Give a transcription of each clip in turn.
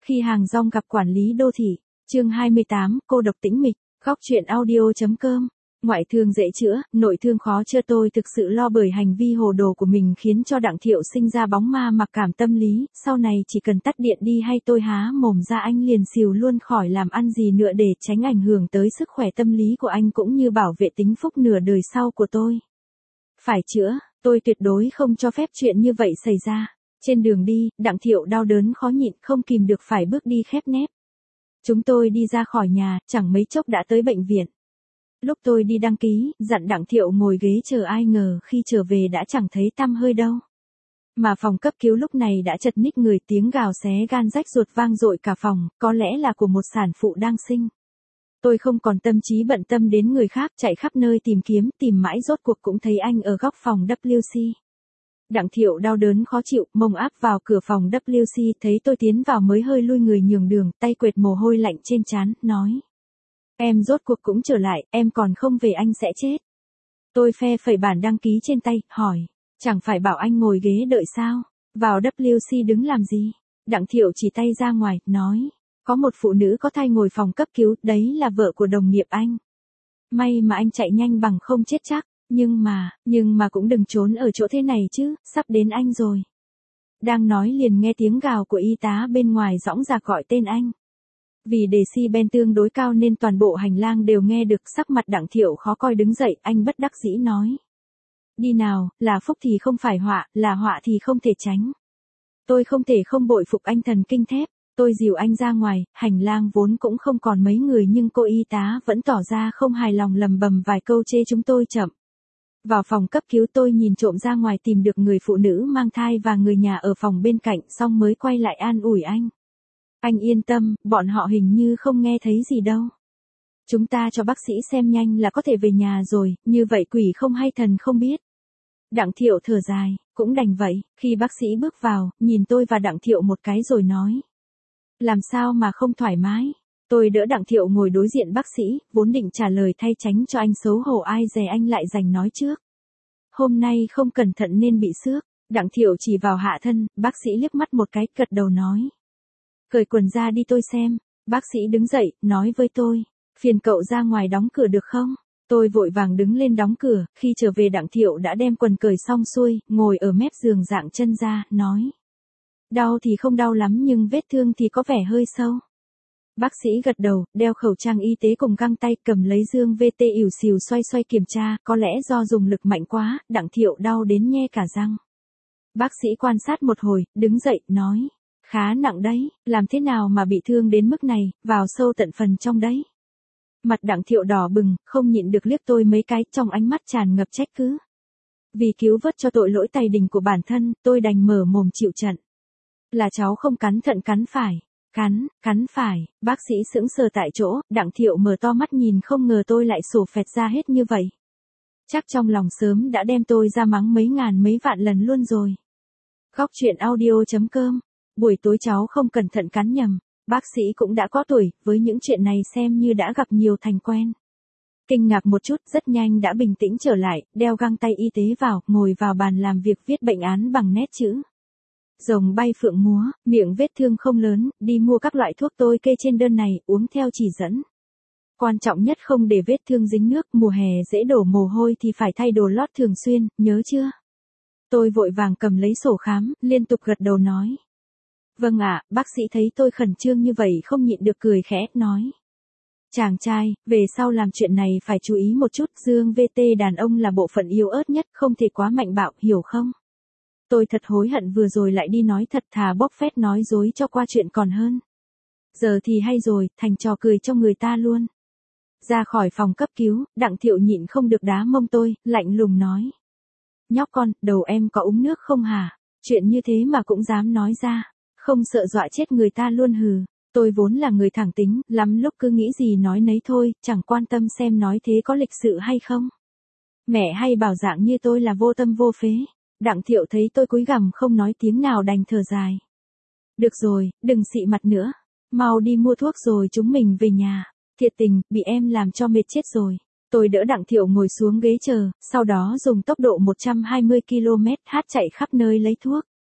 Khi hàng rong gặp quản lý đô thị, chương 28, cô độc tĩnh mịch, góc chuyện audio.com. Ngoại thương dễ chữa, nội thương khó chữa. Tôi thực sự lo bởi hành vi hồ đồ của mình khiến cho Đặng Thiệu sinh ra bóng ma mặc cảm tâm lý, sau này chỉ cần tắt điện đi hay tôi há mồm ra anh liền xìu luôn khỏi làm ăn gì nữa để tránh ảnh hưởng tới sức khỏe tâm lý của anh cũng như bảo vệ tính phúc nửa đời sau của tôi. Phải chữa, tôi tuyệt đối không cho phép chuyện như vậy xảy ra. Trên đường đi, Đặng Thiệu đau đớn khó nhịn không kìm được phải bước đi khép nép. Chúng tôi đi ra khỏi nhà, chẳng mấy chốc đã tới bệnh viện. Lúc tôi đi đăng ký, dặn Đặng Thiệu ngồi ghế chờ ai ngờ khi trở về đã chẳng thấy tăm hơi đâu. Mà phòng cấp cứu lúc này đã chật ních người, tiếng gào xé gan rách ruột vang dội cả phòng, có lẽ là của một sản phụ đang sinh. Tôi không còn tâm trí bận tâm đến người khác, chạy khắp nơi tìm kiếm, tìm mãi rốt cuộc cũng thấy anh ở góc phòng WC. Đặng Thiệu đau đớn khó chịu, mông áp vào cửa phòng WC, thấy tôi tiến vào mới hơi lui người nhường đường, tay quệt mồ hôi lạnh trên trán, nói. Em rốt cuộc cũng trở lại, em còn không về anh sẽ chết. Tôi phe phẩy bản đăng ký trên tay, hỏi, chẳng phải bảo anh ngồi ghế đợi sao, vào WC đứng làm gì? Đặng Thiệu chỉ tay ra ngoài, nói, có một phụ nữ có thai ngồi phòng cấp cứu, đấy là vợ của đồng nghiệp anh. May mà anh chạy nhanh bằng không chết chắc, nhưng mà cũng đừng trốn ở chỗ thế này chứ, sắp đến anh rồi. Đang nói liền nghe tiếng gào của y tá bên ngoài dõng dạc gọi tên anh. Vì decibel tương đối cao nên toàn bộ hành lang đều nghe được, sắc mặt Đặng Thiệu khó coi đứng dậy, anh bất đắc dĩ nói. Đi nào, là phúc thì không phải họa, là họa thì không thể tránh. Tôi không thể không bội phục anh thần kinh thép, tôi dìu anh ra ngoài, hành lang vốn cũng không còn mấy người nhưng cô y tá vẫn tỏ ra không hài lòng lầm bầm vài câu chê chúng tôi chậm. Vào phòng cấp cứu tôi nhìn trộm ra ngoài tìm được người phụ nữ mang thai và người nhà ở phòng bên cạnh xong mới quay lại an ủi anh. Anh yên tâm, bọn họ hình như không nghe thấy gì đâu. Chúng ta cho bác sĩ xem nhanh là có thể về nhà rồi, như vậy quỷ không hay thần không biết. Đặng Thiệu thở dài, cũng đành vậy, khi bác sĩ bước vào, nhìn tôi và Đặng Thiệu một cái rồi nói. Làm sao mà không thoải mái? Tôi đỡ Đặng Thiệu ngồi đối diện bác sĩ, vốn định trả lời thay tránh cho anh xấu hổ ai dè anh lại giành nói trước. Hôm nay không cẩn thận nên bị xước, Đặng Thiệu chỉ vào hạ thân, bác sĩ liếc mắt một cái, gật đầu nói. Cởi quần ra đi tôi xem, bác sĩ đứng dậy, nói với tôi, phiền cậu ra ngoài đóng cửa được không? Tôi vội vàng đứng lên đóng cửa, khi trở về Đặng Thiệu đã đem quần cởi xong xuôi, ngồi ở mép giường dạng chân ra, nói. Đau thì không đau lắm nhưng vết thương thì có vẻ hơi sâu. Bác sĩ gật đầu, đeo khẩu trang y tế cùng găng tay, cầm lấy dương VT ỉu xìu xoay xoay kiểm tra, có lẽ do dùng lực mạnh quá, Đặng Thiệu đau đến nhe cả răng. Bác sĩ quan sát một hồi, đứng dậy, nói. Khá nặng đấy, làm thế nào mà bị thương đến mức này, vào sâu tận phần trong đấy. Mặt Đặng Thiệu đỏ bừng, không nhịn được liếc tôi mấy cái, trong ánh mắt tràn ngập trách cứ. Vì cứu vớt cho tội lỗi tày đình của bản thân, tôi đành mở mồm chịu trận. Là cháu không cắn thận cắn phải. Cắn phải, bác sĩ sững sờ tại chỗ, Đặng Thiệu mở to mắt nhìn không ngờ tôi lại sổ phẹt ra hết như vậy. Chắc trong lòng sớm đã đem tôi ra mắng mấy ngàn mấy vạn lần luôn rồi. Góc chuyện audio.com. Buổi tối cháu không cẩn thận cắn nhầm, bác sĩ cũng đã có tuổi, với những chuyện này xem như đã gặp nhiều thành quen. Kinh ngạc một chút, rất nhanh đã bình tĩnh trở lại, đeo găng tay y tế vào, ngồi vào bàn làm việc viết bệnh án bằng nét chữ. Rồng bay phượng múa, miệng vết thương không lớn, đi mua các loại thuốc tôi kê trên đơn này, uống theo chỉ dẫn. Quan trọng nhất không để vết thương dính nước, mùa hè dễ đổ mồ hôi thì phải thay đồ lót thường xuyên, nhớ chưa? Tôi vội vàng cầm lấy sổ khám, liên tục gật đầu nói. Vâng ạ, bác sĩ thấy tôi khẩn trương như vậy không nhịn được cười khẽ, nói. Chàng trai, về sau làm chuyện này phải chú ý một chút, dương VT đàn ông là bộ phận yếu ớt nhất, không thể quá mạnh bạo, hiểu không? Tôi thật hối hận vừa rồi lại đi nói thật, thà bóc phét nói dối cho qua chuyện còn hơn. Giờ thì hay rồi, thành trò cười cho người ta luôn. Ra khỏi phòng cấp cứu, Đặng Thiệu nhịn không được đá mông tôi, lạnh lùng nói. Nhóc con, đầu em có uống nước không hả? Chuyện như thế mà cũng dám nói ra. Không sợ dọa chết người ta luôn hừ. Tôi vốn là người thẳng tính, lắm lúc cứ nghĩ gì nói nấy thôi, chẳng quan tâm xem nói thế có lịch sự hay không. Mẹ hay bảo dạng như tôi là vô tâm vô phế. Đặng Thiệu thấy tôi cúi gằm không nói tiếng nào đành thở dài. Được rồi, đừng xị mặt nữa. Mau đi mua thuốc rồi chúng mình về nhà. Thiệt tình, bị em làm cho mệt chết rồi. Tôi đỡ Đặng Thiệu ngồi xuống ghế chờ, sau đó dùng tốc độ 120 km/h chạy khắp nơi lấy thuốc.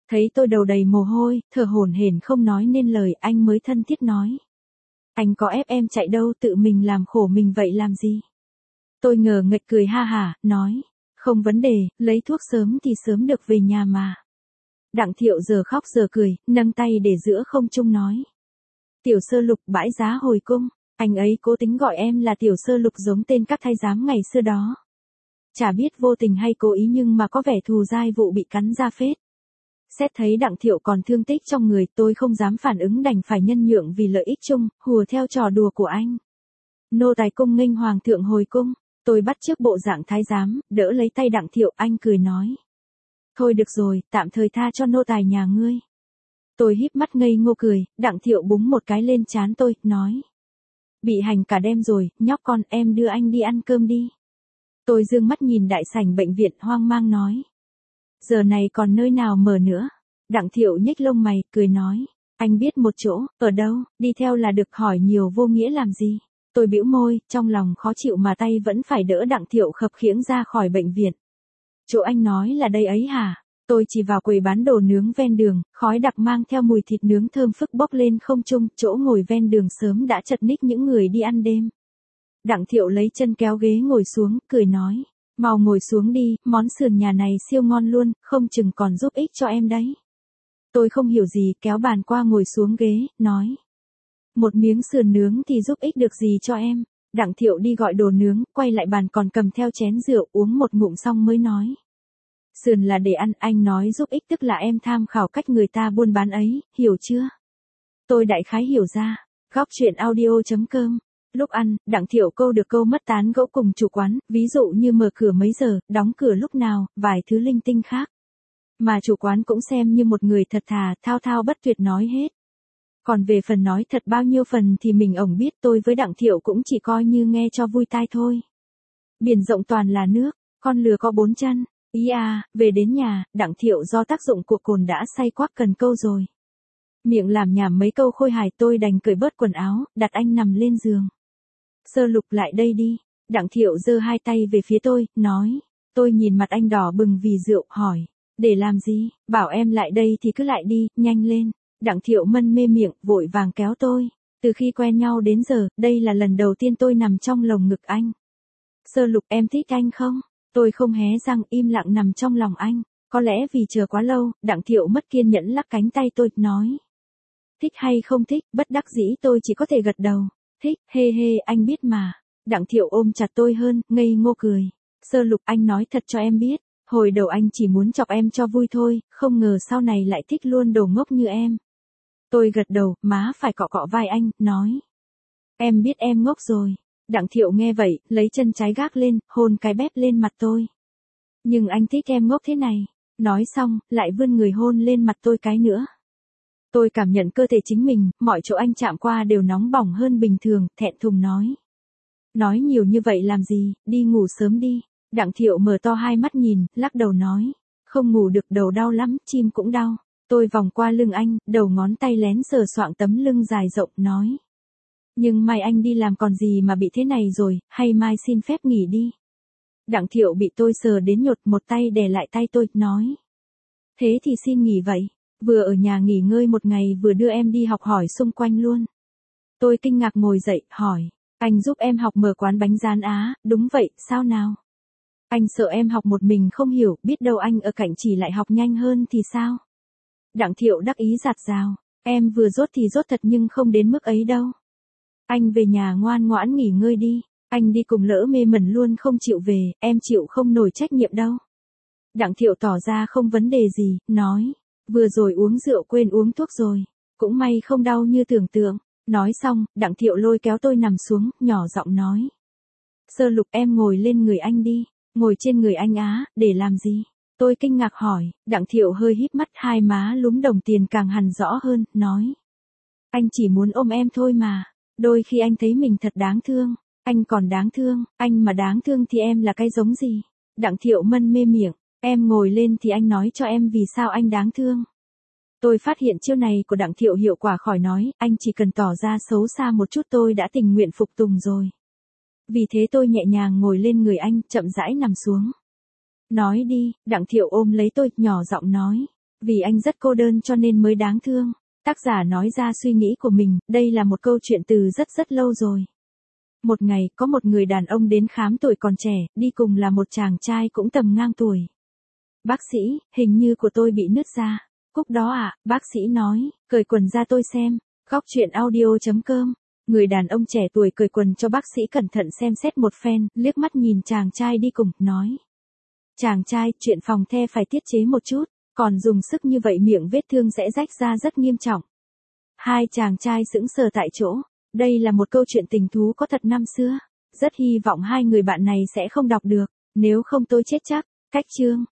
Thấy tôi đầu đầy mồ hôi, thở hổn hển không nói nên lời, anh mới thân thiết nói. Anh có ép em chạy đâu, tự mình làm khổ mình vậy làm gì? Tôi ngờ nghệch cười ha hả, nói. Không vấn đề, lấy thuốc sớm thì sớm được về nhà mà. Đặng Thiệu giờ khóc giờ cười, nâng tay để giữa không trung nói. Tiểu Sơ Lục bãi giá hồi cung, anh ấy cố tính gọi em là Tiểu Sơ Lục giống tên các thái giám ngày xưa đó. Chả biết vô tình hay cố ý nhưng mà có vẻ thù dai vụ bị cắn ra phết. Xét thấy Đặng Thiệu còn thương tích trong người, tôi không dám phản ứng đành phải nhân nhượng vì lợi ích chung, hùa theo trò đùa của anh. Nô tài cung nghênh hoàng thượng hồi cung, tôi bắt chước bộ dạng thái giám, đỡ lấy tay Đặng Thiệu, anh cười nói. Thôi được rồi, tạm thời tha cho nô tài nhà ngươi. Tôi híp mắt ngây ngô cười, Đặng Thiệu búng một cái lên trán tôi, nói. Bị hành cả đêm rồi, nhóc con, em đưa anh đi ăn cơm đi. Tôi dương mắt nhìn đại sảnh bệnh viện hoang mang nói. Giờ này còn nơi nào mở nữa? Đặng Thiệu nhếch lông mày, cười nói. Anh biết một chỗ, ở đâu, đi theo là được, hỏi nhiều vô nghĩa làm gì? Tôi bĩu môi, trong lòng khó chịu mà tay vẫn phải đỡ Đặng Thiệu khập khiễng ra khỏi bệnh viện. Chỗ anh nói là đây ấy hả? Tôi chỉ vào quầy bán đồ nướng ven đường, khói đặc mang theo mùi thịt nướng thơm phức bốc lên không trung, chỗ ngồi ven đường sớm đã chật ních những người đi ăn đêm. Đặng Thiệu lấy chân kéo ghế ngồi xuống, cười nói. Mau ngồi xuống đi, món sườn nhà này siêu ngon luôn, không chừng còn giúp ích cho em đấy. Tôi không hiểu gì, kéo bàn qua ngồi xuống ghế, nói. Một miếng sườn nướng thì giúp ích được gì cho em? Đặng Thiệu đi gọi đồ nướng, quay lại bàn còn cầm theo chén rượu, uống một ngụm xong mới nói. Sườn là để ăn, anh nói giúp ích tức là em tham khảo cách người ta buôn bán ấy, hiểu chưa? Tôi đại khái hiểu ra. Góc chuyện audio.com. Lúc ăn, Đặng Thiệu câu được câu mất tán gẫu cùng chủ quán, ví dụ như mở cửa mấy giờ, đóng cửa lúc nào, vài thứ linh tinh khác. Mà chủ quán cũng xem như một người thật thà, thao thao bất tuyệt nói hết. Còn về phần nói thật bao nhiêu phần thì mình ổng biết, tôi với Đặng Thiệu cũng chỉ coi như nghe cho vui tai thôi. Biển rộng toàn là nước, con lừa có 4 chân. Ý à, về đến nhà, Đặng Thiệu do tác dụng của cồn đã say quắc cần câu rồi. Miệng làm nhảm mấy câu khôi hài, tôi đành cởi bớt quần áo, đặt anh nằm lên giường. Sơ Lục lại đây đi. Đặng Thiệu giơ hai tay về phía tôi, nói. Tôi nhìn mặt anh đỏ bừng vì rượu, hỏi. Để làm gì? Bảo em lại đây thì cứ lại đi, nhanh lên. Đặng Thiệu mân mê miệng, vội vàng kéo tôi. Từ khi quen nhau đến giờ, đây là lần đầu tiên tôi nằm trong lồng ngực anh. Sơ Lục, em thích anh không? Tôi không hé răng, im lặng nằm trong lòng anh. Có lẽ vì chờ quá lâu, Đặng Thiệu mất kiên nhẫn lắc cánh tay tôi, nói. Thích hay không thích, bất đắc dĩ tôi chỉ có thể gật đầu. Thích, hê hê, anh biết mà. Đặng Thiệu ôm chặt tôi hơn, ngây ngô cười. Sơ Lục, anh nói thật cho em biết. Hồi đầu anh chỉ muốn chọc em cho vui thôi, không ngờ sau này lại thích luôn đồ ngốc như em. Tôi gật đầu, má phải cọ cọ vai anh, nói. Em biết em ngốc rồi. Đặng Thiệu nghe vậy, lấy chân trái gác lên, hôn cái bép lên mặt tôi. Nhưng anh thích em ngốc thế này. Nói xong, lại vươn người hôn lên mặt tôi cái nữa. Tôi cảm nhận cơ thể chính mình, mọi chỗ anh chạm qua đều nóng bỏng hơn bình thường, thẹn thùng nói. Nói nhiều như vậy làm gì, đi ngủ sớm đi. Đặng Thiệu mở to hai mắt nhìn, lắc đầu nói. Không ngủ được, đầu đau lắm, chim cũng đau. Tôi vòng qua lưng anh, đầu ngón tay lén sờ soạng tấm lưng dài rộng, nói. Nhưng mai anh đi làm còn gì mà bị thế này rồi, hay mai xin phép nghỉ đi. Đặng Thiệu bị tôi sờ đến nhột, một tay đè lại tay tôi, nói. Thế thì xin nghỉ vậy, vừa ở nhà nghỉ ngơi một ngày vừa đưa em đi học hỏi xung quanh luôn. Tôi kinh ngạc ngồi dậy, hỏi. Anh giúp em học mở quán bánh rán á, đúng vậy, sao nào? Anh sợ em học một mình không hiểu, biết đâu anh ở cạnh chỉ lại học nhanh hơn thì sao? Đặng Thiệu đắc ý giạt rào. Em vừa dốt thì dốt thật nhưng không đến mức ấy đâu. Anh về nhà ngoan ngoãn nghỉ ngơi đi. Anh đi cùng lỡ mê mẩn luôn không chịu về, em chịu không nổi trách nhiệm đâu. Đặng Thiệu tỏ ra không vấn đề gì, nói. Vừa rồi uống rượu quên uống thuốc rồi. Cũng may không đau như tưởng tượng. Nói xong, Đặng Thiệu lôi kéo tôi nằm xuống, nhỏ giọng nói. Sơ Lục, em ngồi lên người anh đi. Ngồi trên người anh á, để làm gì? Tôi kinh ngạc hỏi, Đặng Thiệu hơi híp mắt, hai má lúm đồng tiền càng hằn rõ hơn, nói. Anh chỉ muốn ôm em thôi mà. Đôi khi anh thấy mình thật đáng thương. Anh còn đáng thương, anh mà đáng thương thì em là cái giống gì? Đặng Thiệu mân mê miệng, em ngồi lên thì anh nói cho em vì sao anh đáng thương. Tôi phát hiện chiêu này của Đặng Thiệu hiệu quả khỏi nói, anh chỉ cần tỏ ra xấu xa một chút tôi đã tình nguyện phục tùng rồi. Vì thế tôi nhẹ nhàng ngồi lên người anh, chậm rãi nằm xuống. Nói đi, Đặng Thiệu ôm lấy tôi, nhỏ giọng nói. Vì anh rất cô đơn cho nên mới đáng thương. Tác giả nói ra suy nghĩ của mình, đây là một câu chuyện từ rất rất lâu rồi. Một ngày, có một người đàn ông đến khám tuổi còn trẻ, đi cùng là một chàng trai cũng tầm ngang tuổi. Bác sĩ, hình như của tôi bị nứt ra. Cúc đó ạ, bác sĩ nói, cởi quần ra tôi xem. Góc chuyện audio.com. Người đàn ông trẻ tuổi cởi quần cho bác sĩ cẩn thận xem xét một phen, liếc mắt nhìn chàng trai đi cùng, nói. Chàng trai, chuyện phòng the phải tiết chế một chút, còn dùng sức như vậy miệng vết thương sẽ rách ra rất nghiêm trọng. Hai chàng trai sững sờ tại chỗ. Đây là một câu chuyện tình thú có thật năm xưa. Rất hy vọng hai người bạn này sẽ không đọc được, nếu không tôi chết chắc. Cách chương.